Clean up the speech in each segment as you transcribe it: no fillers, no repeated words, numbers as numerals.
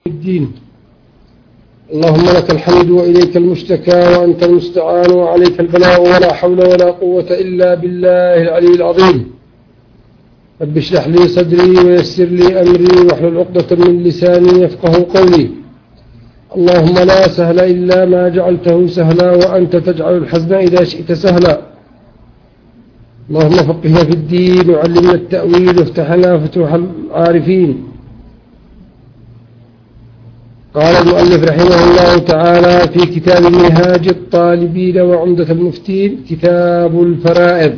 الدين. اللهم لك الحمد وإليك المشتكى وأنت المستعان وعليك البلاغ ولا حول ولا قوة إلا بالله العلي العظيم. رب اشرح لي صدري ويسر لي أمري واحلل عقدة من لساني يفقه قولي. اللهم لا سهل إلا ما جعلته سهلا وأنت تجعل الحزن إذا شئت سهلا. اللهم فقهنا في الدين وعلمنا التأويل وافتح لنا فتوح العارفين. قال المؤلف رحمه الله تعالى في كتاب منهاج الطالبين وعمدة المفتين كتاب الفرائض.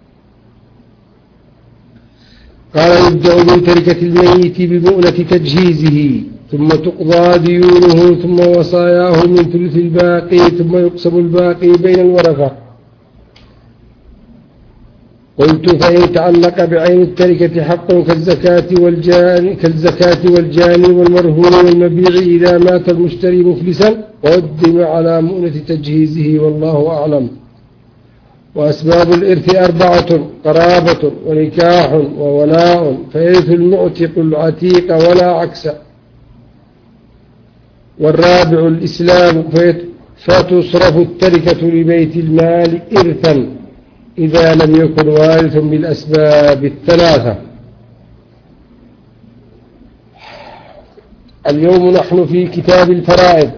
قال يبدأ من تركة الميت بمؤنة تجهيزه ثم تقضى ديونه ثم وصاياه من ثلث الباقي ثم يقسم الباقي بين الورثة. قلت فإن تعلق بعين التركة حق كالزكاة والجاني والمرهون والمبيع إذا مات المشتري مفلسا قدم على مؤنة تجهيزه والله أعلم. وأسباب الإرث 4: قرابة ونكاح وولاء فيرث المعتق العتيق ولا عكس. والرابع الإسلام فتصرف التركة لبيت المال إرثا إذا لم يكن وارث بالأسباب الثلاثة. اليوم نحن في كتاب الفرائض،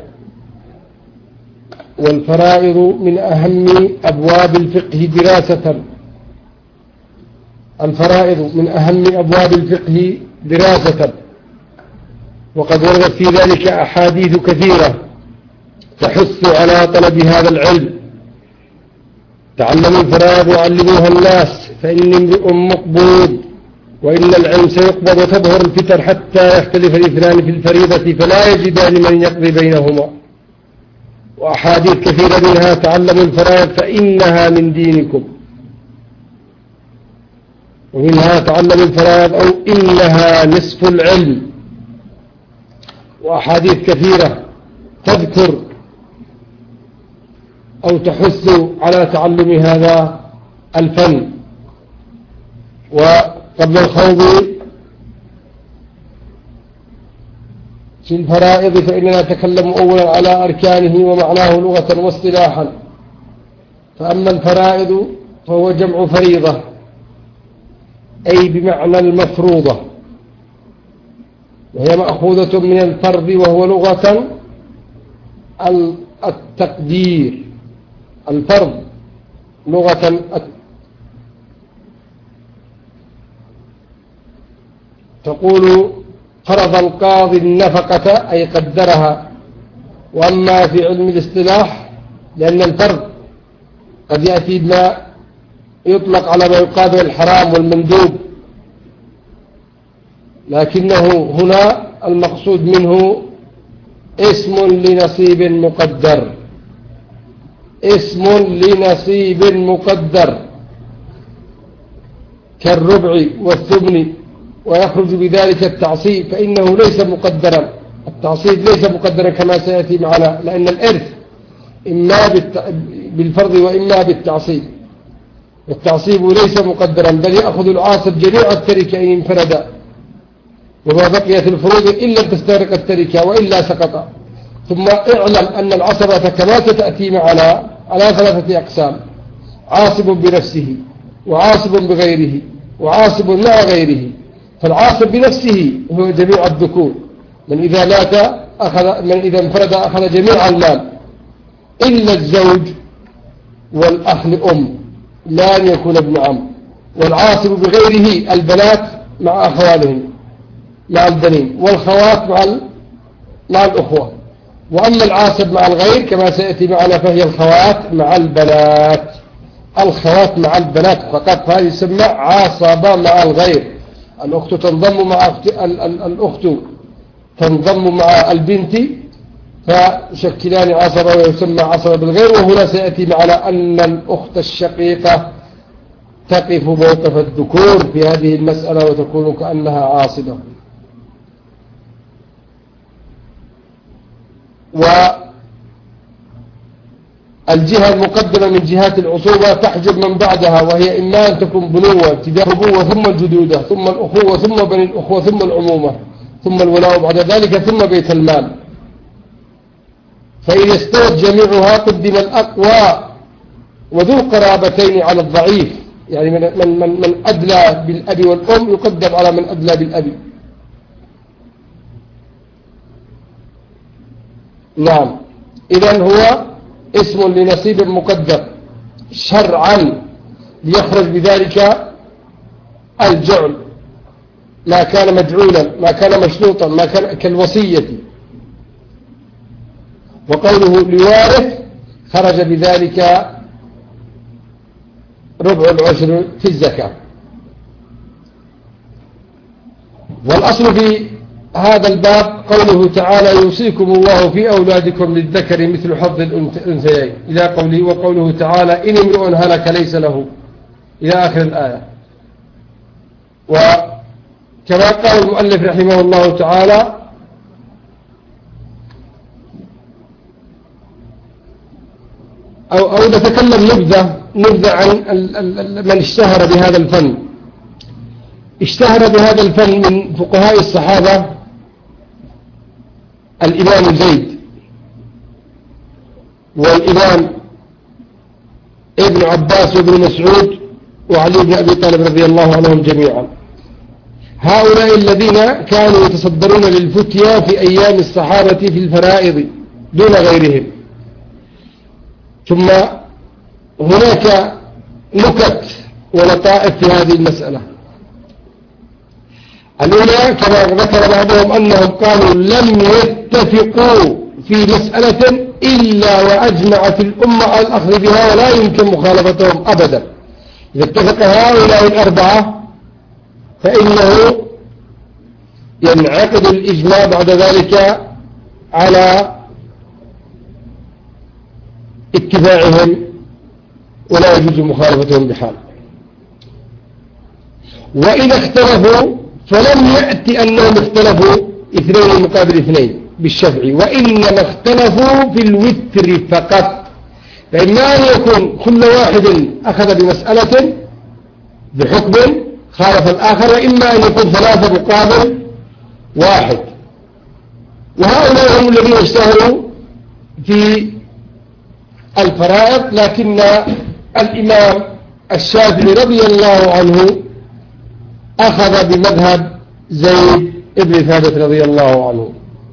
والفرائض من أهم أبواب الفقه دراسة. الفرائض من أهم أبواب الفقه دراسة، وقد وردت في ذلك أحاديث كثيرة تحث على طلب هذا العلم. تعلموا الفرائض وعلموها الناس فإن امرؤ مقبوض، وإن العلم سيقبض وتظهر الفتن حتى يختلف الاثنان في الفريضة فلا يجدان من يقضي بينهما. وأحاديث كثيرة منها تعلموا الفرائض فإنها من دينكم، ومنها تعلموا الفرائض أو إنها نصف العلم. وأحاديث كثيرة تذكر أو تحث على تعلم هذا الفن. وقبل الخوض في الفرائض فإننا نتكلم أولا على أركانه ومعناه لغة واصطلاحا. فأما الفرائض فهو جمع فريضة أي بمعنى المفروضة، وهي مأخوذة من الفرض وهو لغة التقدير. الفرض لغة تقول فرض القاضي النفقة أي قدرها. وأما في علم الاصطلاح لأن الفرض قد يأتي بما يطلق على ما يقابل الحرام والمندوب، لكنه هنا المقصود منه اسم لنصيب مقدر، اسم لنصيب مقدر كالربع والثمن، ويخرج بذلك التعصيب فإنه ليس مقدرا. التعصيب ليس مقدرا كما سيأتي معنا، لأن الإرث إما بالفرض وإما بالتعصيب. التعصيب ليس مقدرا، بل يأخذ العاصب جميع التركة إن انفرد، وما بقيت الفروض إلا تستغرق التركة وإلا سقط. ثم اعلم أن العصبة كما ستأتي معنا على 3 أقسام: عاصب بنفسه، وعاصب بغيره، وعاصب مع غيره. فالعاصب بنفسه هو جميع الذكور، من إذا انفرد أخذ جميع المال إلا الزوج والأخ لأم لا أن يكون ابن عم. والعاصب بغيره البنات مع أخوالهم مع البنين، والخوات مع الأخوة. وأما العاصب مع الغير كما سيأتي معنا فهي الخوات مع البنات. الخوات مع البنات فقط، هذه يسمى عاصبة مع الغير. الأخت تنضم مع البنت فشكلان عصبة ويسمى عصبة بالغير. وهنا سيأتي معنا أن الأخت الشقيقة تقف موقف الذكور في هذه المسألة وتكون كأنها عاصبة. والجهة المقدمة من جهات العصوبة تحجب من بعدها، وهي إما أن تكون بنوة ابتداء أبوة ثم الجدودة ثم الأخوة ثم بني الأخوة ثم العمومة. ثم الولاء بعد ذلك ثم بيت المال. فإذا استوت جميعها قدم الأقوى وذو القرابتين على الضعيف، يعني من أدلى بالأب والأم يقدم على من أدلى بالأب. نعم، إذن هو اسم لنصيب مقدر شرعا ليخرج بذلك الجعل، ما كان مجعولا، ما كان مشروطا، ما كان كالوصية. وقوله لوارث خرج بذلك ربع العشر في الزكاة. والأصل في هذا الباب قوله تعالى يوصيكم الله في أولادكم للذكر مثل حظ الأنثيين إلى قوله وقوله تعالى إن امرؤ هلك ليس له إلى آخر الآية. وكما قال المؤلف رحمه الله تعالى أو نتكلم نبذة عن من اشتهر بهذا الفن. اشتهر بهذا الفن من فقهاء الصحابة الإمام زيد والإمام ابن عباس وابن مسعود وعلي بن أبي طالب رضي الله عنهم جميعا. هؤلاء الذين كانوا يتصدرون للفتيا في أيام الصحابة في الفرائض دون غيرهم. ثم هناك نكت ولطائف في هذه المسألة. الأولى كما ذكر بعضهم أنهم قالوا لم يتفقوا في مسألة إلا وأجمعت الأمة على الأخذ بها ولا يمكن مخالفتهم أبدا. إذا اتفق هؤلاء الأربعة فإنه ينعقد الإجماع بعد ذلك على اتباعهم ولا يجوز مخالفتهم بحال. وإذا اختلفوا فلم يأتي أنهم اختلفوا اثنين مقابل اثنين بالشفع، وإنما اختلفوا في الوتر فقط. فإما أن يكون كل واحد أخذ بمسألة بحكم خالف الآخر، وإما أن يكون ثلاثة مقابل واحد. وهؤلاء هم الذين اشتهروا في الفرائض. لكن الإمام الشافعي رضي الله عنه أخذ بمذهب زيد ابن ثابت رضي الله عنه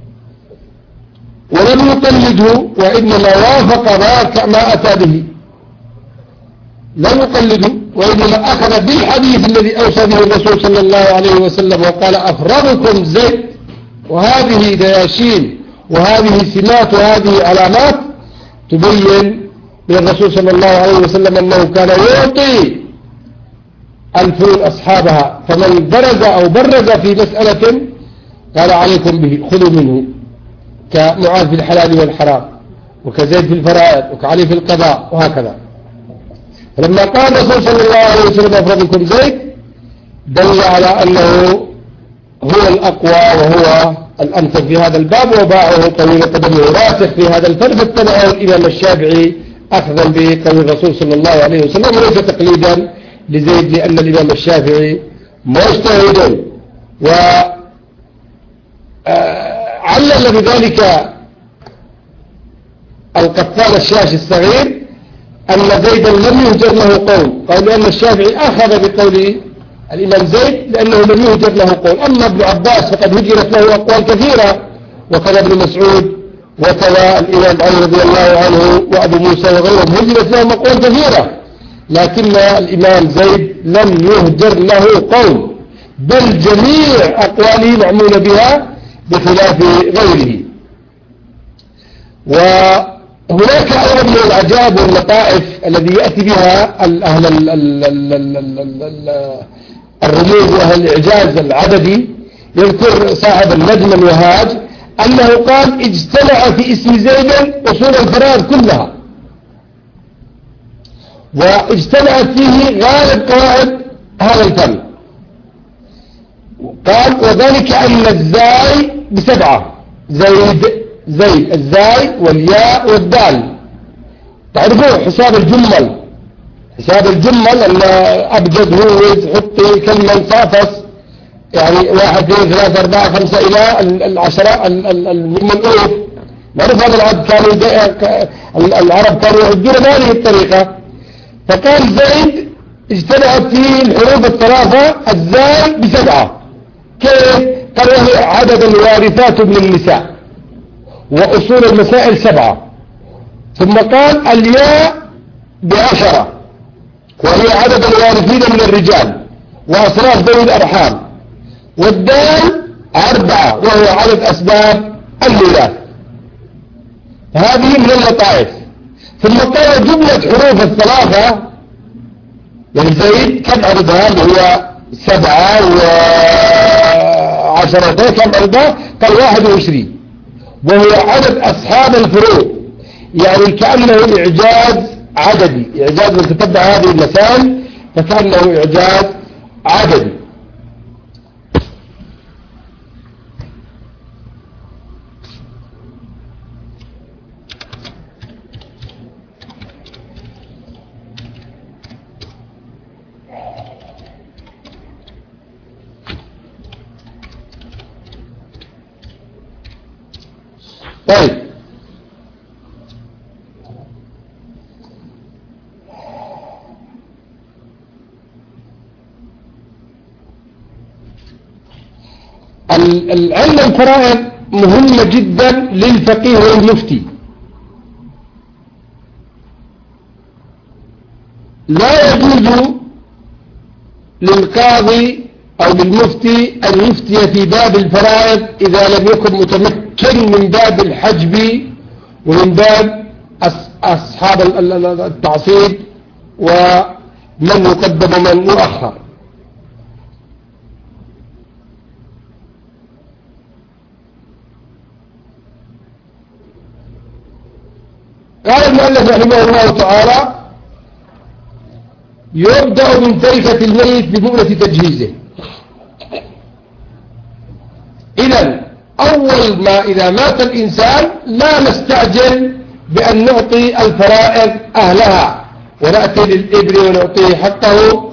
ولم يقلده، وإنما وافق ما أتى به. لم يقلده وإنما أخذ بالحديث الذي أوصى به الرسول صلى الله عليه وسلم وقال أفرادكم زيد، وهذه دياشين وهذه سمات وهذه علامات تبين من الرسول صلى الله عليه وسلم أنه كان يعطي الفول أصحابها، فمن برز أو برز في مسألة قال عليكم به خذوا منه، كمعاذ في الحلال والحرام وكزيد في الفرائض وكعلي في القضاء وهكذا. فلما قال الرسول صلى الله عليه وسلم أفرادكم زيد دل على أنه هو الأقوى وهو الأنسب في هذا الباب، وباعه طويل قدمه راسخ في هذا الفن، فاتبعه الإمام الشافعي أخذا بقول الرسول صلى الله عليه وسلم وليس تقليدا لزيد، لأن الإمام الشافعي مجتهد. وعلل بذلك القفال الشاشي الصغير أن زيدا لم يهجر له قول لأن الشافعي أخذ بقول الإمام زيد لأنه لم يهجر له قول. أما ابن عباس فقد هجرت له أقوال كثيرة، وكذا ابن مسعود وكذا الإمام علي رضي الله عنه وأبو موسى وغيرهم هجرت لهم أقوال كثيرة، لكن الإمام زيد لم يهجر له قول، بل جميع أقواله معمولة بها بخلاف غيره. وهناك أيضا من العجائب واللطائف الذي يأتي بها أهل الرموز وأهل الإعجاز العددي. يذكر صاحب النجم الوهاج أنه قال اجتمع في اسم زيد أصول الفرائض كلها، واجتمعت فيه غالب قواعد هذا الفن. قال وذلك أن الزاي بسبعة، زيد الزاي والياء والدال. تعرفوا حساب الجمل أن أبجد هو حطي كلمة صافص يعني 1 2 3 4 5 إلى العشرة من الألف. معروف هذا العد العرب كانوا يعدون بهذه الطريقة. فقال زيد اجتمعت فيه الحروف الثلاثة الزاي ب7. كيف؟ قال وهي عدد الوارثات من النساء وأصول المسائل 7. ثم قال الياء ب10 وهي عدد الوارثين من الرجال وأصراف ذوي الأرحام. والدال 4 وهو عدد أسباب الميراث. هذه من اللطائف. ثم قال جملة حروف الثلاثة يعني زيد كم عددها اللي هو 7 و10 كم عددها؟ قال 21 وهو عدد أصحاب الفروع. يعني كأنه إعجاز عددي، إعجاز من تتبع هذه المسائل فكأنه إعجاز عددي. طيب العلم الفرائض مهمة جدا للفقيه والمفتي. لا يجوز للقاضي أو للمفتي أن يفتي في باب الفرائض إذا لم يكن متمكن من باب الحجب ومن باب أصحاب التعصيب ومن يقدم ومن يؤخر. قال المؤلف رحمه الله تعالى يبدأ من تركة الميت بمؤنة تجهيزه. إذن أول ما إذا مات الإنسان لا نستعجل بأن نعطي الفرائض أهلها ونأتي للإبر ونعطيه حقه،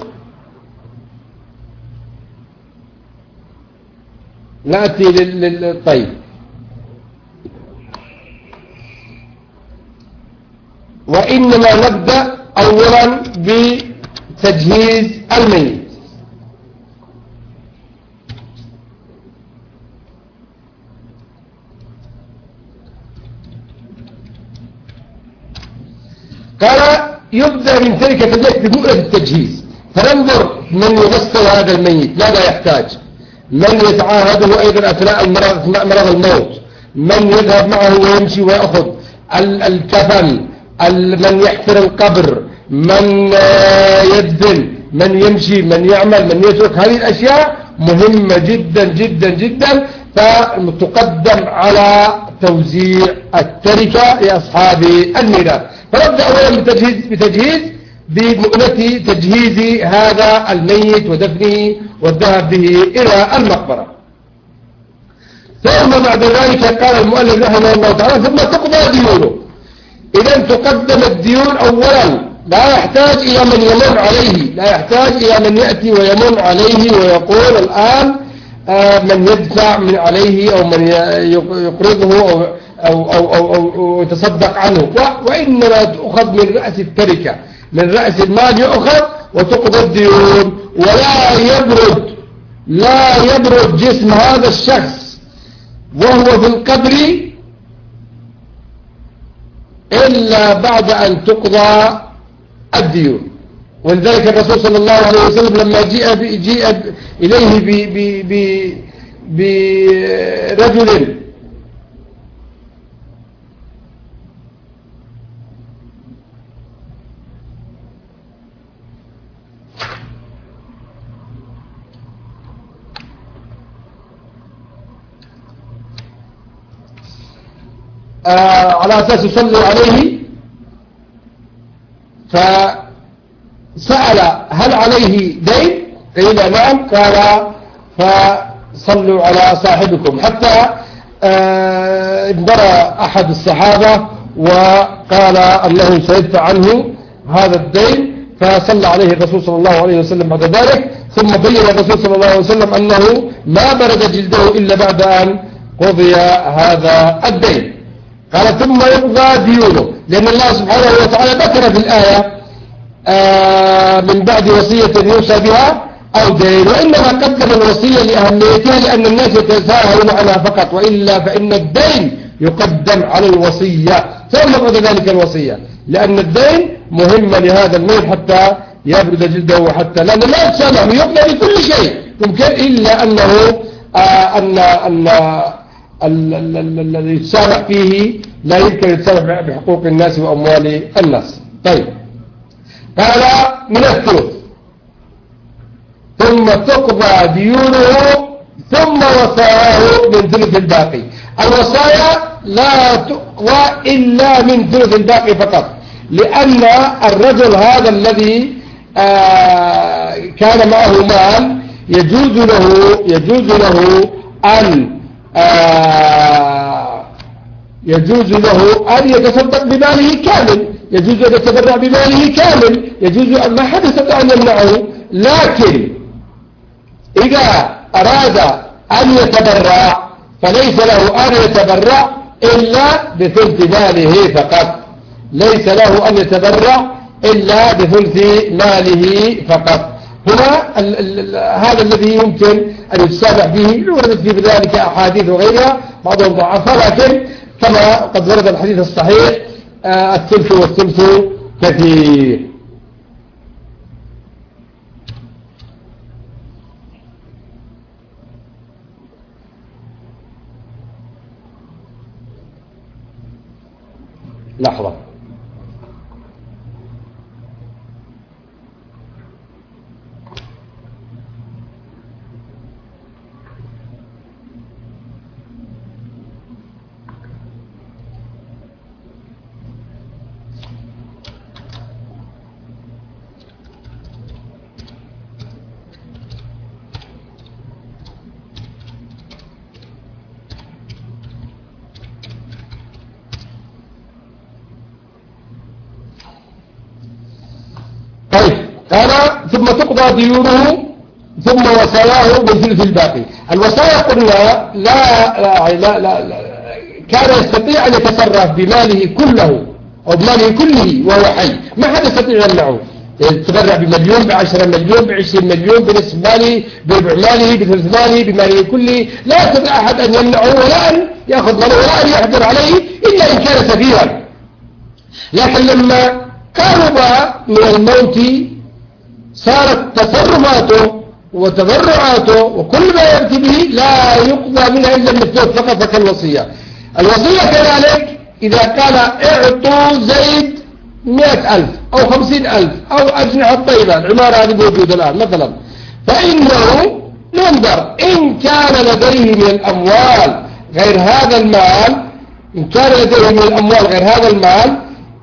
نأتي للطيب. وإنما نبدأ أولا بتجهيز الميت. قال يبدأ من تركة الميت بمؤنة التجهيز، فننظر من يغسل هذا الميت ماذا يحتاج، من يتعاهده أيضا أثناء مرض الموت، من يذهب معه ويمشي ويأخذ الكفن، من يحفر القبر، من يدفن، من يمشي، من يعمل، من يترك. هذه الأشياء مهمة جدا جدا جدا، فتقدم على توزيع التركة لأصحاب الميراث. فنبدأ أولا بتجهيز بمؤنة تجهيز هذا الميت ودفنه والذهاب به إلى المقبرة. ثم بعد ذلك قال المؤلف رحمه الله تعالى ثم تقضى ديونه. إذا تقدم الديون أولا، لا يحتاج إلى من يمن عليه، لا يحتاج إلى من يأتي ويمن عليه ويقول الآن من يدفع من عليه أو من يقرضه أو يتصدق عنه، وإنما تأخذ من رأس التركة، من رأس المال يؤخذ وتقضى الديون. لا يبرد جسم هذا الشخص وهو في القبر إلا بعد أن تقضى الديون. ولذلك الرسول صلى الله عليه وسلم لما جيء إليه برجل على أساس يصلوا عليه، فسأل هل عليه دين؟ قيل نعم. قال فصلوا على صاحبكم، حتى انبرى أحد الصحابة وقال أنه سيدفع عنه هذا الدين، فصلى عليه الرسول صلى الله عليه وسلم بعد ذلك، ثم بين الرسول صلى الله عليه وسلم أنه ما برد جلده إلا بعد أن قضي هذا الدين. قال ثم يقضى ديونه، لأن الله سبحانه وتعالى ذكر في الآية من بعد وصية يوصى بها أو دين، وإنما قدم الوصية لأهميتها لأن الناس يتساهلون عنها فقط، وإلا فإن الدين يقدم على الوصية ثم بعد ذلك الوصية، لأن الدين مهم لهذا الميت حتى يبرد جلده، وحتى لأن لا يتسامح ويقضى بكل شيء ممكن، إلا أنه الذي يتسامح فيه لا يمكن يتسامح بحقوق الناس وأموال الناس. طيب، قال من الثلث ثم تقضى ديونه ثم وصاياه من ثلث الباقي. الوصايا لا تقضى إلا من ثلث الباقي فقط، لأن الرجل هذا الذي كان معه مال يجوز له أن يتصدق بماله كامل، يجوز أن يتبرع بماله كامل، يجوز أن ما حد يستطيع أن يمنعه، لكن إذا أراد أن يتبرع فليس له أن يتبرع إلا بثلث ماله فقط، ليس له أن يتبرع إلا بثلث ماله فقط. هنا هذا الذي يمكن أن يتسامح به، وردت في ذلك أحاديث وغيرها بعضهم ضعفها، لكن كما قد ورد الحديث الصحيح الثلث والثلث كثير. لحظة، قال ثم تقضى ديونه ثم وصاياه بثلث الباقي. الوصايا قلنا لا كان يستطيع أن يتصرف بماله كله أو بماله كله وهو حي، ما حد يستطيع يمنعه، يتبرع بمليون، ب10 مليون، ب20 مليون، بنصف ماله، بربع ماله، بثلث ماله، بماله كله، لا يستطيع أحد أن يمنعه ولا أن يأخذ ماله ولا أن يحجر عليه إلا إن كان سفيها. لكن لما قرب من الموت صارت تصرفاته وتبرعاته وكل ما يأتي به لا يقضى منها إلا الثلث فقط كالوصية. الوصية كذلك إذا قال اعطوا زيد 100,000 أو 50,000 أو أجنحة طيبة، العمارة هذه موجودة الآن مثلا، فإنه ينظر إن كان لديه من الأموال غير هذا المال، إن كان لديه من الأموال غير هذا المال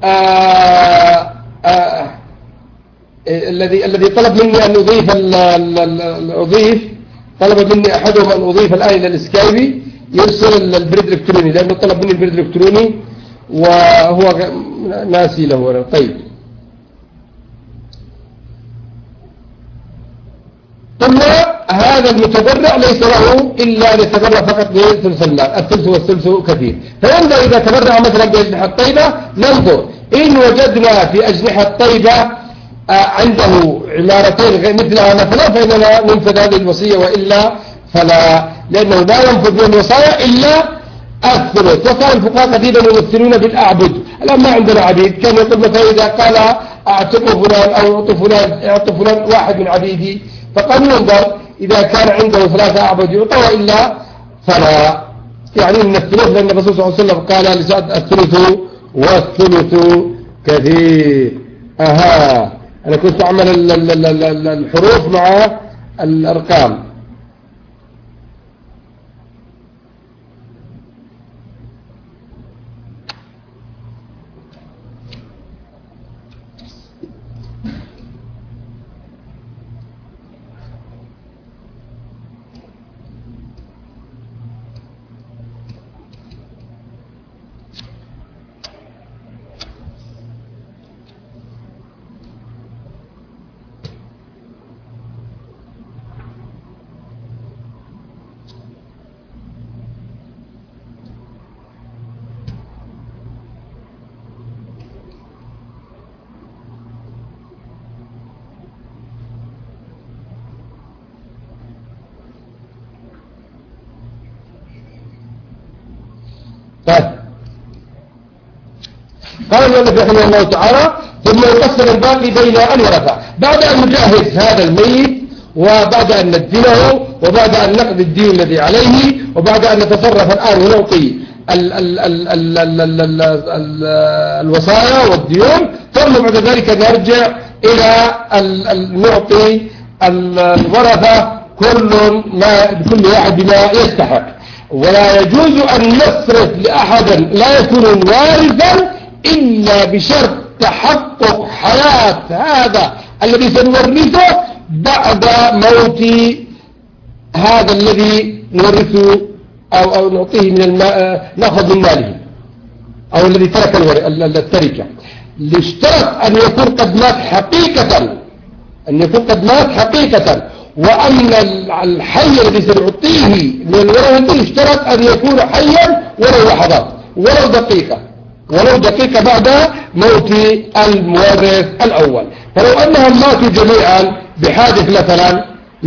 الذي طلب مني أن أضيف طلب مني أحدهم أن أضيف الآن إلى السكايبي، يرسل البريد الإلكتروني، لأنه طلب مني البريد الإلكتروني وهو ناسي له. طيب، ثم هذا المتبرع ليس له إلا أن يتبرع فقط بثلث المال، الثلث والثلث كثير. فينظر إذا تبرع مثلا بأجنحة طيبة، ننظر إن وجدنا في أجنحة طيبة عنده عمارتين مثلها مثلا فإننا ننفذ هذه الوصية، وإلا فلا، لأنه لا ينفذ من الوصايا إلا الثلث. وكان الفقهاء قديما يمثلون بالأعبد، الآن ما عندنا عبيد، كان يقول مثلا إذا قال أعتقوا فلان أو أعطوا فلان واحد من عبيدي، فقد ننظر إذا كان عنده 3 أعبد يعطى، وإلا فلا، يعني من الثلث، لأن الرسول صلى الله عليه وسلم قال لسعد الثلث والثلث كثير. أنا كنت أعمل الحروف مع الأرقام. طيب قال المؤلف رحمه الله تعالى ثم يقسم الباقي بين الورثة بعد أن نجهز هذا الميت وبعد أن ندفنه وبعد أن نقضي الدين الذي عليه وبعد أن نتصرف الآن ونعطي الوصايا والديون ثم بعد ذلك نرجع إلى نعطي الورثة كل واحد بما يستحق ولا يجوز أن نصرف لأحد لا يكون وارثا إلا بشرط تحقق حياة هذا الذي سنورثه بعد موت هذا الذي نورثه أو نعطيه من الماء نأخذ من ماله أو الذي ترك التركة لاشترط أن يكون قد مات حقيقة وأن الحي الذي سنعطيه من الورثة يشترط أن يكون حيا ولو لحظات ولو دقيقة بعد موت المورث الأول فلو أنهم ماتوا جميعا بحادث مثلا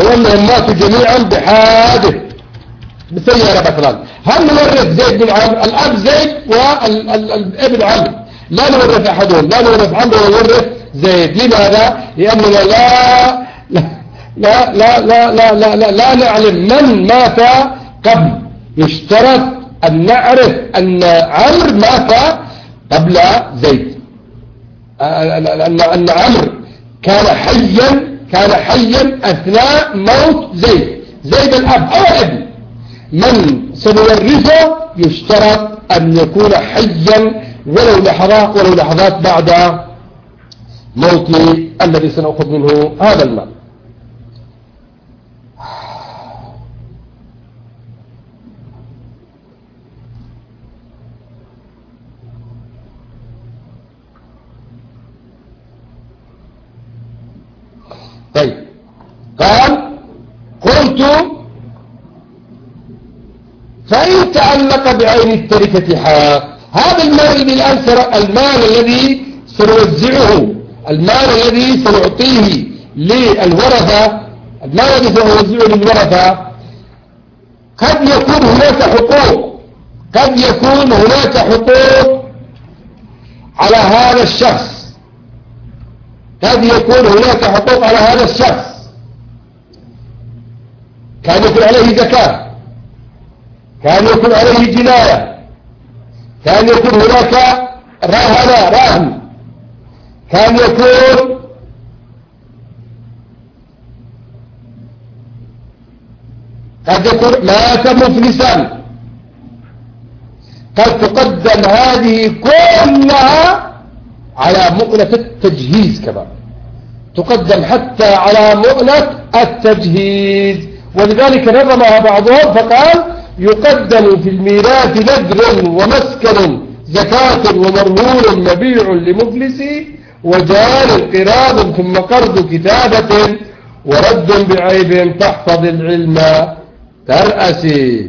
بسيارة مثلا هل نورث زيد بن عمرو الأب زيد والابن عمرو لا نورث أحدهم لا نورث عمرو ولا نورث زيد لماذا؟ لأننا لا نعلم من مات قبل يشترط أن نعرف أن عمرو مات قبل زيد أن عمرو كان حيا أثناء موت زيد الأب أو الابن من سنورثه يشترط أن يكون حيا ولو لحظات بعد موت الذي سنأخذ منه هذا المال طيب قلت فإن تعلق بعين التركة حق هذا المال الذي سنوزعه المال الذي سنعطيه للورثة قد يكون هناك حقوق على هذا الشخص كان يكون عليه زكاة كان يكون عليه جناية كان يكون هناك رهن كان يكون مات مفلسا قد تقدم هذه كلها على مؤنة التجهيز كمان تقدم حتى على مؤنة التجهيز ولذلك نظمها بعضهم فقال يقدم في الميراث نذر ومسكن زكاة ومرهون مبيع لمفلس وجار قراض ثم قرض كتابة ورد بعيب تحفظ العلم ترأسي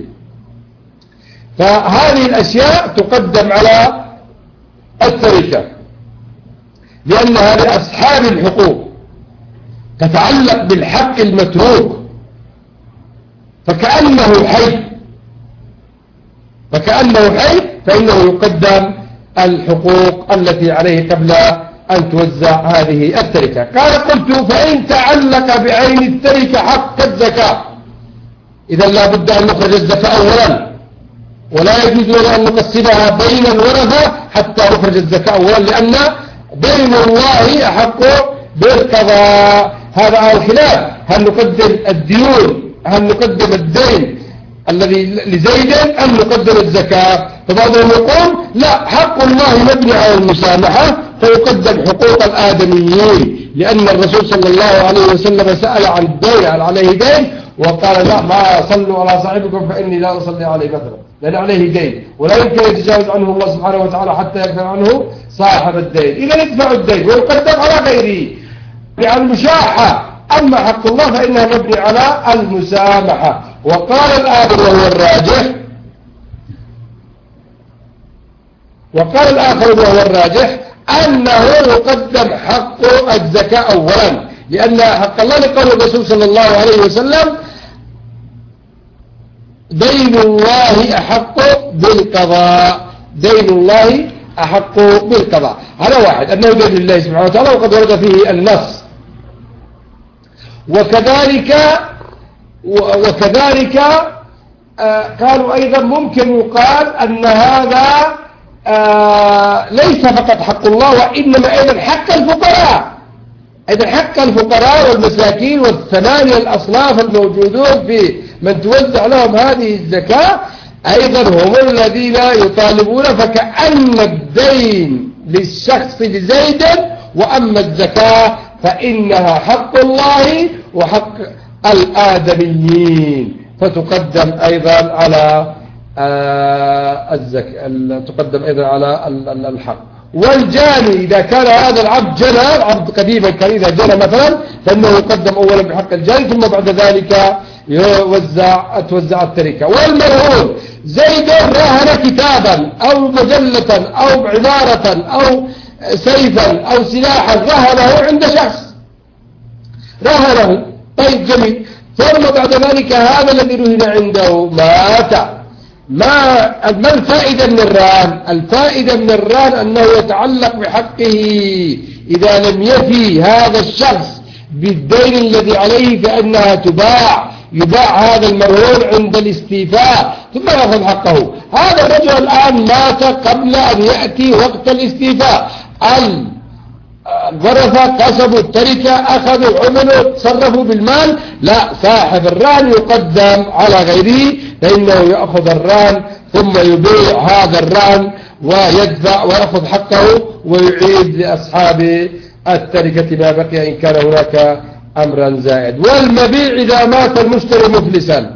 فهذه الأشياء تقدم على التركة لأنها لأصحاب الحقوق تتعلق بالحق المتروك فكأنه حي فإنه يقدم الحقوق التي عليه قبل أن توزع هذه التركة قلت فإن تعلق بعين التركة حق الزكاة إذا لا بد أن نخرج الزكاة أولا ولا يجوز لنا أن نقسمها بين الورثة حتى نخرج الزكاة أولا لأن بين الله أحق بالقضاء هذا الخلاف هل نقدم الدين الذي لزيد أم نقدم الزكاة فبعضهم يقول لا حق الله مبني على المسامحة فيقدم حقوق الآدميين لأن الرسول صلى الله عليه وسلم سأل عن الدين هل عليه دين وقال لا ما صلوا على صاحبكم فإني لا أصلي عليه مثلا لأن عليه دين ولا يمكن يتجاوز عنه الله سبحانه وتعالى حتى يغفر عنه صاحب الدين إذا يدفع الدين ويقدم على غيره على المشاحة أما حق الله فإنها مبني على المسامحة وقال الآخر وهو الراجح أنه يقدم حق الزكاة أولا لأن حق الله لقول الرسول صلى الله عليه وسلم دين الله أحق بالقضاء، دين الله أحق بالقضاء. هذا واحد، أنه دين الله سبحانه وتعالى وقد ورد فيه النص. وكذلك قالوا أيضا ممكن يقال أن هذا ليس فقط حق الله، وإنما أيضا حق الفقراء، أيضا حق الفقراء والمساكين والثمانية الأصناف الموجودون في من توزع لهم هذه الزكاة أيضا هم الذين يطالبون، فكأن الدين للشخص لزيد، وأما الزكاة فإنها حق الله وحق الآدميين، فتقدم أيضا على تقدم أيضا على الحق. والجاني إذا كان هذا العبد جنى، العبد قديما كان إذا جنى مثلا فإنه يقدم أولا بحق الجاني، ثم بعد ذلك توزع التركة. والمرهون زيد راهن كتابا أو مجلة أو عمارة أو سيفا أو سلاحا، رهنه عند شخص، رهنه، طيب جميل، ثم بعد ذلك هذا الذي رهن عنده مات، ما الفائدة من الرهن؟ الفائدة من الرهن أنه يتعلق بحقه، إذا لم يفي هذا الشخص بالدين الذي عليه فإنها يباع هذا المرهون عند الاستيفاء ثم يأخذ حقه. هذا الرجل الآن مات قبل أن يأتي وقت الاستيفاء، الورثة قسموا التركة، أخذوا عملوا تصرفوا بالمال، لا، صاحب الرهن يقدم على غيره، فإنه يأخذ الرهن ثم يبيع هذا الرهن ويدفع ويأخذ حقه ويعيد لأصحاب التركة ما بقي إن كان هناك أمرا زائد. والمبيع إذا مات المشتري مفلسا،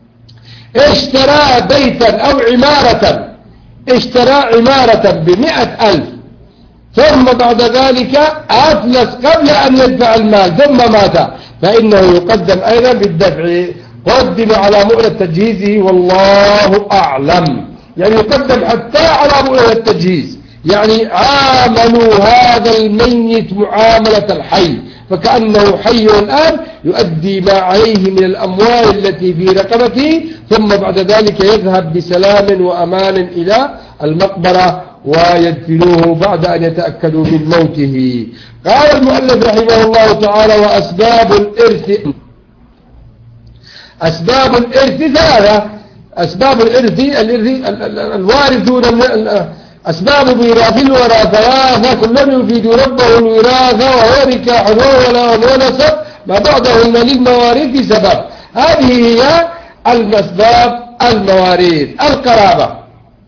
اشترى بيتا أو عمارة، اشترى عمارة ب100,000 ثم بعد ذلك أفلس قبل أن يدفع المال ثم مات، فإنه يقدم أيضا بالدفع، قدم على مؤنة تجهيزه والله أعلم، يعني يقدم حتى على مؤنة التجهيز، يعني عاملوا هذا الميت معاملة الحي، فكأنه حي الآن يؤدي ما عليه من الأموال التي في رقبته، ثم بعد ذلك يذهب بسلام وأمان إلى المقبرة ويدفنوه بعد أن يتأكدوا من موته. قال المؤلف رحمه الله تعالى: وأسباب الإرث، أسباب الإرث ثلاثة. أسباب الإرث الوارثون، أسباب ميراث الورى ثلاثة، كلهم يفيد ربه الوراثة، وهو نكاح ولا ونسب، ما بعدهن للمواريث سبب. هذه هي الأسباب المواريث. القرابة،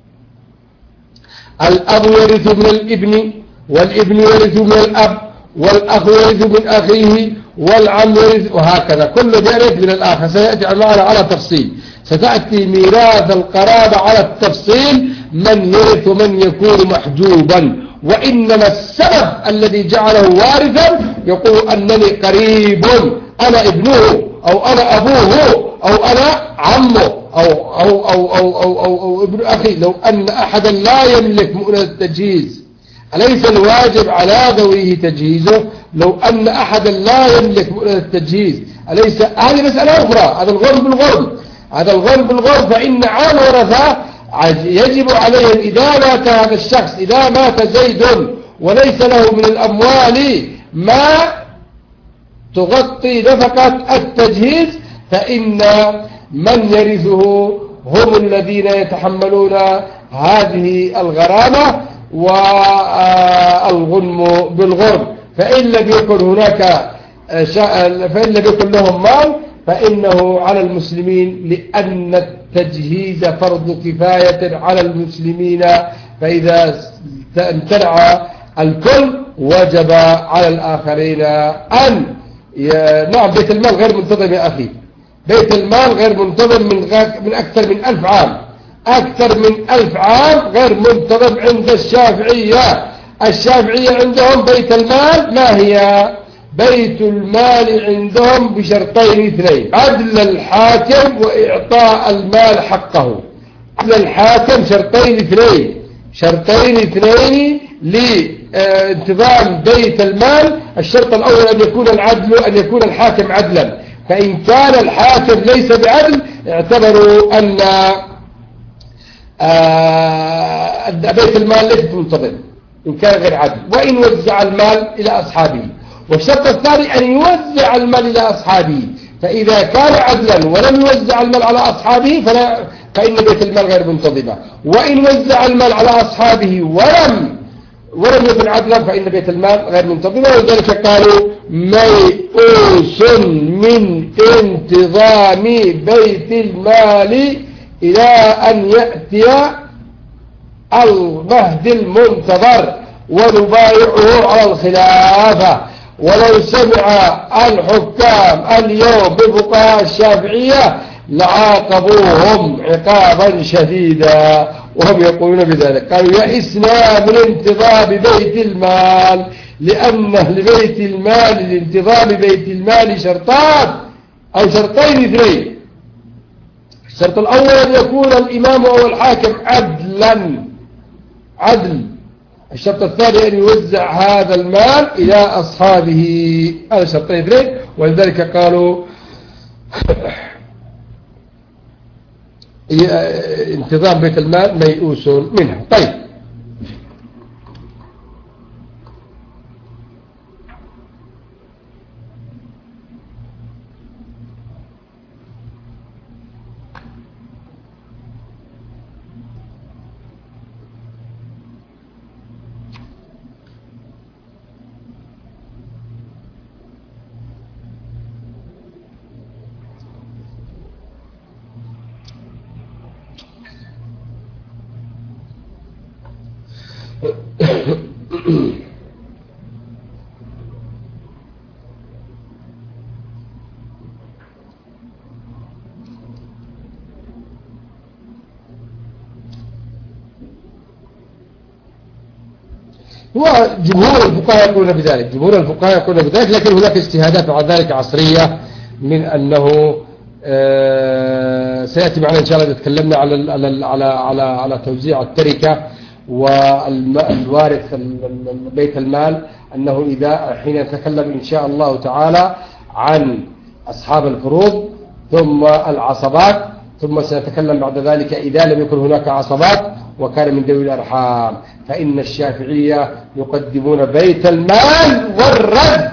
الأب يرث من الابن، والابن يرث من الأب، والأخ يرث من أخيه، والعم يرث، وهكذا كل يرث من الآخر. سيأتي معنا على تفصيل، ستأتي ميراث القرابة على التفصيل، من يرث ومن يكون محجوبا. وإنما السبب الذي جعله وارثا يقول أنني قريب، أنا ابنه أو أنا أبوه أو أنا عمه أو ابن أخي. لو أن أحدا لا يملك مؤنة التجهيز أليس الواجب على ذويه تجهيزه؟ لو أن أحدا لا يملك مؤنة التجهيز أليس، هذه مسألة أخرى، هذا الغرب بالغرب، هذا الغرب بالغرب، فإن عام ورثة يجب عليهم إذا مات هذا الشخص، إذا مات زيد وليس له من الأموال ما تغطي نفقة التجهيز، فإن من يرثه هم الذين يتحملون هذه الغرامة والغنم بالغرب. فإن لم يكن لهم مال فإنه على المسلمين، لأن التجهيز فرض كفاية على المسلمين، فإذا امتنع الكل وجب على الآخرين أن نعم. بيت المال غير منتظم يا أخي، بيت المال غير منتظم من أكثر من 1000 عام، أكثر من 1000 عام غير منتظم عند الشافعية. الشافعية عندهم بيت المال ما هي؟ بيت المال عندهم بشرطين اثنين: عدل الحاكم وإعطاء المال حقه. عدل الحاكم شرطين اثنين لانتظام بيت المال. الشرط الأول أن يكون الحاكم عدلا، فإن كان الحاكم ليس بعدل اعتبروا أن بيت المال ليس منتظم إن كان غير عدل، وإن وزع المال إلى أصحابه. والشرط الثاني أن يوزع المال إلى أصحابه، فإذا كان عدلا ولم يوزع المال على أصحابه فإن بيت المال غير منتظمة، وإن وزع المال على أصحابه ولم يكن عدلا فإن بيت المال غير منتظمة. ولذلك قالوا ميؤوس من انتظام بيت المال إلى أن يأتي المهدي المنتظر ونبايعه على الخلافة. ولو سمع الحكام اليوم بفقهاء الشافعية لعاقبوهم عقابا شديدا، وهم يقولون بذلك. قالوا يئسنا من انتظام بيت المال، لأن لبيت المال لانتظام بيت المال شرطان أو شرطين اثنين. الشرط الأول أن يكون الإمام أو الحاكم عدل. الشرط الثاني أن يوزع هذا المال إلى أصحابه. هذا شرطين اثنين، ولذلك قالوا انتظام بيت المال ميؤوس منها. طيب، هو جمهور الفقهاء يقولون بذلك، لكن هناك اجتهادات بعد ذلك عصرية من أنه سيأتي معنا إن شاء الله تكلمنا على توزيع التركة والوارث بيت المال، أنه إذا حين نتكلم إن شاء الله تعالى عن أصحاب الفروض ثم العصبات، ثم سنتكلم بعد ذلك إذا لم يكن هناك عصبات وكان من ذوي الأرحام، فإن الشافعية يقدمون بيت المال والرد،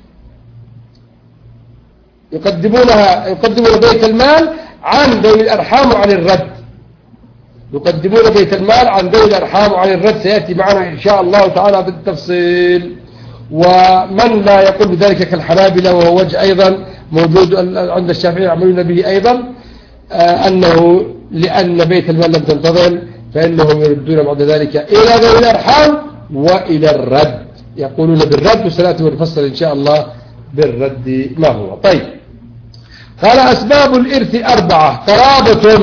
يقدمون بيت المال عن ذوي الأرحام وعن الرد، يقدمون بيت المال عن ذوي الأرحام وعن الرد، سيأتي معنا إن شاء الله تعالى بالتفصيل. ومن لا يقول بذلك كالحنابلة، وهو وجه أيضا موجود عند الشافعية يعملون به أيضا، أنه لأن بيت المال لم تنتظم فإنهم يردون بعد ذلك إلى ذوي الأرحام وإلى الرد، يقولون بالرد، وسنأتي ونفصل إن شاء الله بالرد ما هو. طيب، قال أسباب الإرث 4. قرابة،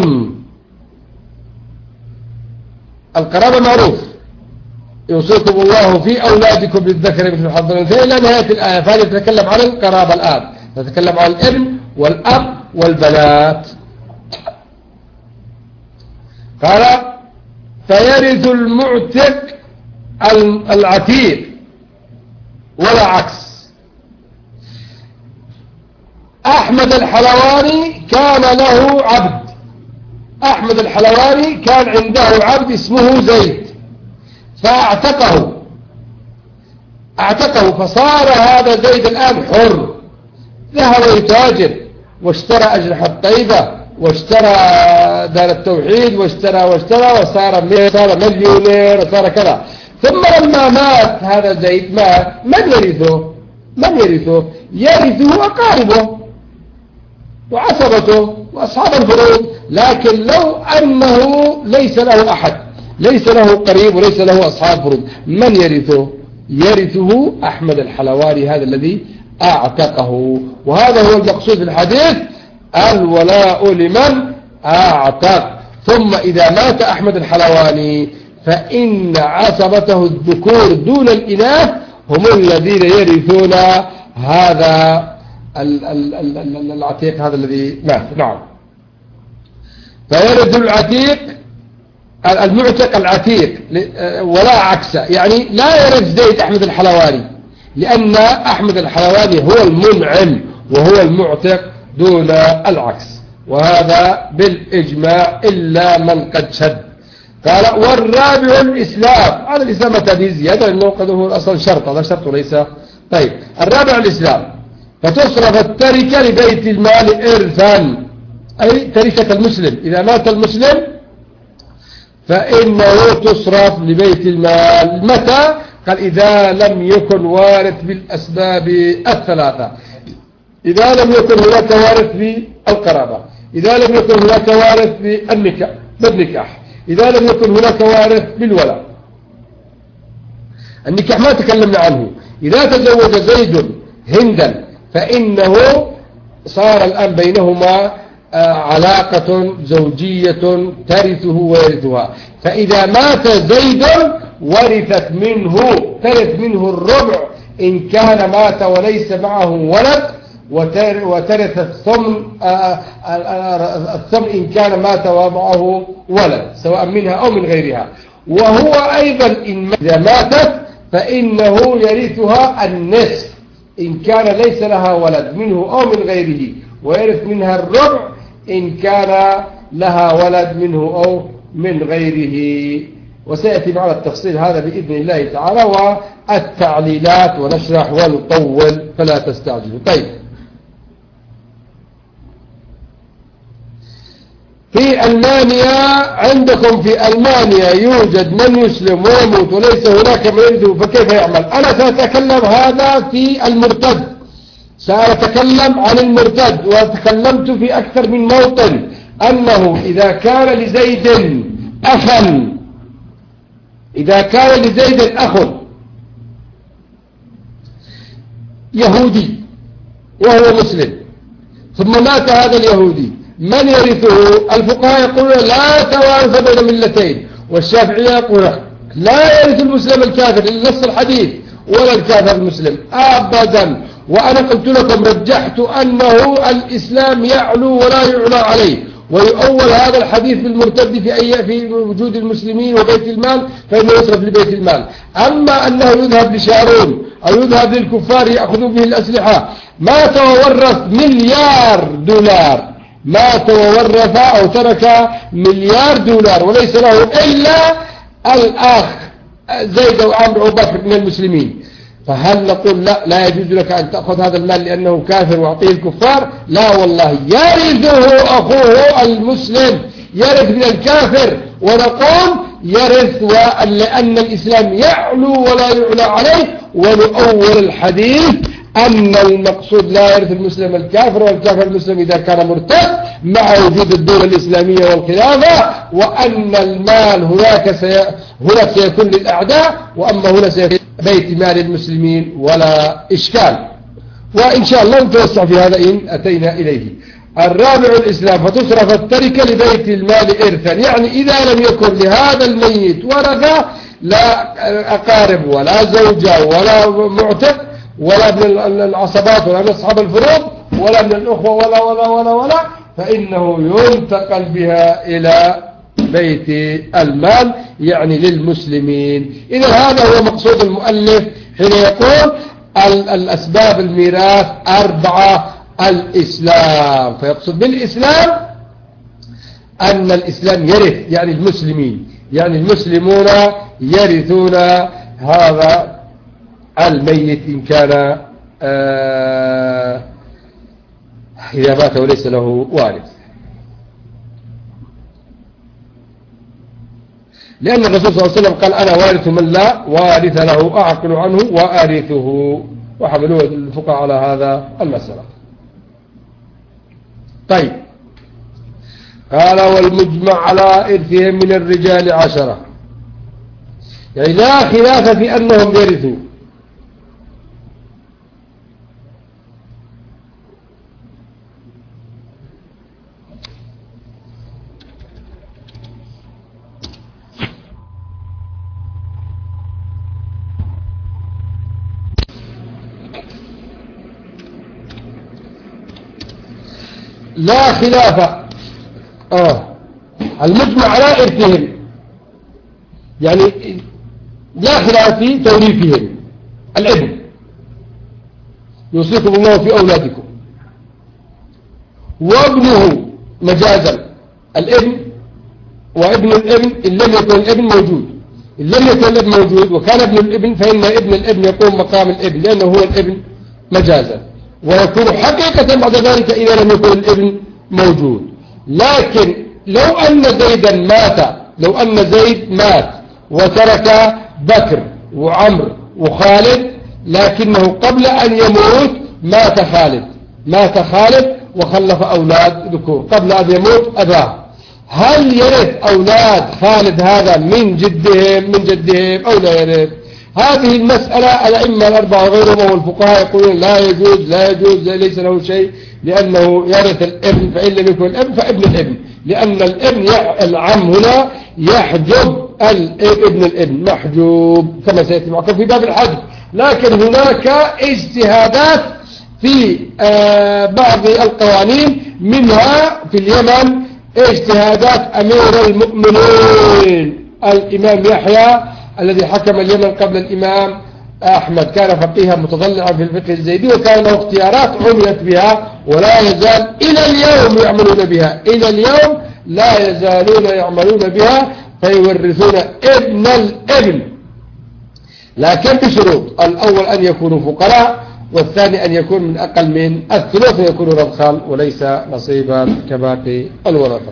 القرابة معروف، يوصيكم الله في أولادكم بالذكر مثل حظ الأنثيين إلى نهاية الآية، فهذه تتكلم عن القرابة الآن، تتكلم عن الابن والأب والبنات. قال فيرث المعتق العتيق ولا عكس. أحمد الحلواني كان له عبد، أحمد الحلواني كان عنده عبد اسمه زيد، فاعتقه فصار هذا زيد الآن حر، ذهب يتاجر واشترى أجنحة طيبة واشترى دار التوحيد واشترى وصار مليونير وصار كذا. ثم لما مات هذا زيد من يرثه؟ يرثه أقاربه وعصبته وأصحاب الفروض، لكن لو أنه ليس له أحد، ليس له قريب وليس له أصحاب فروض، من يرثه أحمد الحلواني هذا الذي أعتقه. وهذا هو المقصود في الحديث، الولاء لمن أعتق. ثم إذا مات أحمد الحلواني فإن عصبته الذكور دون الإناث هم الذين يرثون هذا العتيق، هذا الذي مات. نعم، فيرث العتيق المعتق العتيق ولا عكس، يعني لا يرث زيد أحمد الحلواني، لأن أحمد الحلواني هو المنعم وهو المعتق دون العكس. وهذا بالإجماع إلا من قد شد. قال والرابع الإسلام. هذا الإسلام متى زيادة لأنه قد هو أصلا شرط، هذا شرط وليس. طيب الرابع الإسلام. فتصرف التركة لبيت المال إرثا، أي تركة المسلم إذا مات المسلم فإنه تصرف لبيت المال. متى؟ قال إذا لم يكن وارث بالأسباب الثلاثة، إذا لم يكن هناك وارث بالقرابة، إذا لم يكن هناك وارث بالنكاح، إذا لم يكن هناك وارث بالولاء. النكاح ما تكلمنا عنه. إذا تزوج زيد هندا فإنه صار الآن بينهما علاقة زوجية ترثه ويرثها. فإذا مات زيد ورثت منه، ترث منه الربع إن كان مات وليس معه ولد، وترث الثمن إن كان مات ومعه ولد سواء منها أو من غيرها. وهو أيضا إذا ماتت فإنه يرثها النصف إن كان ليس لها ولد منه أو من غيره، ويرث منها الربع إن كان لها ولد منه أو من غيره. وسيأتي معنا التفصيل هذا بإذن الله تعالى والتعليلات، ونشرح ونطول فلا تستعجلوا. طيب في ألمانيا، عندكم في ألمانيا يوجد من يسلم ويموت وليس هناك من يرثه، فكيف يعمل؟ أنا سأتكلم هذا في المرتد، سأتكلم عن المرتد، وتكلمت في أكثر من موطن أنه إذا كان لزيد أخا، إذا كان لزيد أخ يهودي وهو مسلم ثم مات هذا اليهودي، من يرثه؟ الفقهاء يقولون لا توارث بين ملتين، والشافعية يقولون لا يرث المسلم الكافر إلا نص الحديث ولا الكافر المسلم أبدا. وأنا قلت لكم رجحت أنه الإسلام يعلو ولا يعلى عليه، ويؤول هذا الحديث بالمرتد في وجود المسلمين وبيت المال فإنه يصرف لبيت المال. أما أنه يذهب لشارون أو يذهب للكفار يأخذوا به الأسلحة، مات وورث $1,000,000، مات وورث أو ترك $1,000,000 وليس له إلا الأخ زيد أو عمرو أو بكر من المسلمين، فهل نقول لا يجوز لك أن تأخذ هذا المال لأنه كافر وأعطيه الكفار؟ لا والله، يرثه أخوه المسلم، يرث من الكافر، ونقول يرث لأن الإسلام يعلو ولا يعلى عليه. ونؤول الحديث أن المقصود لا يرث المسلم الكافر، والكافر المسلم إذا كان مرتد مع وجود الدولة الإسلامية والخلافة، وأن المال هناك سيكون للأعداء، وأما هنا سيكون بيت مال المسلمين ولا إشكال. وإن شاء الله نتوسع في هذا إن أتينا إليه. الرابع الإسلام. فتصرف التركة لبيت المال إرثا، يعني إذا لم يكن لهذا الميت ورثة، لا أقارب ولا زوجة ولا معتق ولا من العصبات ولا من أصحاب الفروض ولا من الأخوة ولا ولا ولا ولا، فإنه ينتقل بها إلى بيت المال يعني للمسلمين. إذا هذا هو مقصود المؤلف حين يقول الأسباب الميراث 4 الإسلام. فيقصد بالإسلام أن الإسلام يرث، يعني المسلمين، يعني المسلمون يرثون هذا الميت إن كان إذا مات وليس له وارث، لأن الرسول صلى الله عليه وسلم قال أنا وارث من لا وارث له، أعقل عنه وأرثه، وحملوه الفقهاء على هذا المسألة. طيب قال والمجمع على إرثهم من الرجال 10، يعني لا خلاف في أنهم يرثوا. لا خلاف المجمع على إرثهم، يعني لا خلاف في توريثهم. الابن يوصيكم الله في أولادكم، وابنه مجازا الابن وابن الابن إن لم يكن الابن موجود، إن لم يكن الابن موجود وكان ابن الابن فإن ابن الابن يقوم مقام الابن لأنه هو الابن مجازا، ويكون حقيقة بعد ذلك إذا لم يكن الابن موجود. لكن لو أن زيدا مات، لو أن زيد مات وترك بكر وعمر وخالد، لكنه قبل أن يموت مات خالد وخلف أولاد ذكور قبل أن يموت أباه، هل يرث أولاد خالد هذا من جدهم أو لا يرث؟ هذه المسألة الأئمة الأربعة وغيرهم والفقهاء يقولون لا يجوز ليس له شيء، لأنه يرث الابن، فإن لم يكن الابن فابن الابن، لأن الابن العم هنا يحجب الابن محجوب كما سيأتي معكم في باب الحجب. لكن هناك اجتهادات في بعض القوانين، منها في اليمن اجتهادات أمير المؤمنين الإمام يحيى الذي حكم اليمن قبل الإمام أحمد، كان فقيها متضلعا في الفقه الزيدي، وكان له اختيارات عملت بها ولا يزال إلى اليوم يعملون بها، إلى اليوم لا يزالون يعملون بها، فيورثون ابن الابن، لكن بشروط: الأول أن يكونوا فقراء، والثاني أن يكون من أقل من الثلث ويكون رضخا وليس نصيبا كباقي الورثة.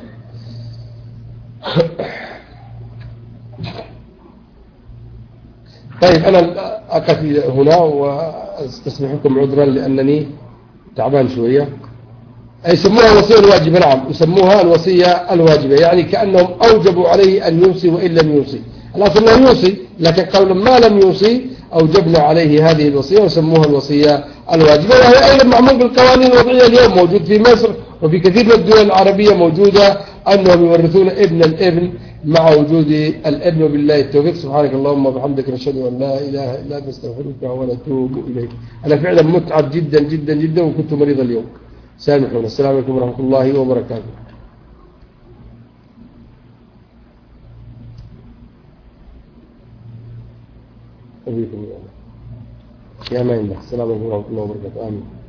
طيب أنا أقف هنا وأستسمحكم عذرا لأنني تعبان شوية. يسموها الوصية الواجبة، نعم يسموها الوصية الواجبة، يعني كأنهم أوجبوا عليه أن يوصي وإن لم يوصي، الأصل لا يوصي، لكن قولا ما لم يوصي أوجبنا عليه هذه الوصية وسموها الوصية الواجبة، وهي أيضا معمول بالقوانين الوضعية اليوم، موجود في مصر وفي كثير من الدول العربية موجودة أنهم يورثون ابن الابن مع وجود الابن. وبالله التوفيق. سبحانك اللهم وبحمدك، نشهد أن لا إله إلا أنت، نستغفرك ونتوب إليك. أنا فعلا متعب جدا جدا جدا وكنت مريض اليوم، سامحونا. السلام عليكم ورحمة الله وبركاته. يا ما عندك. السلام عليكم ورحمة الله وبركاته. آمين.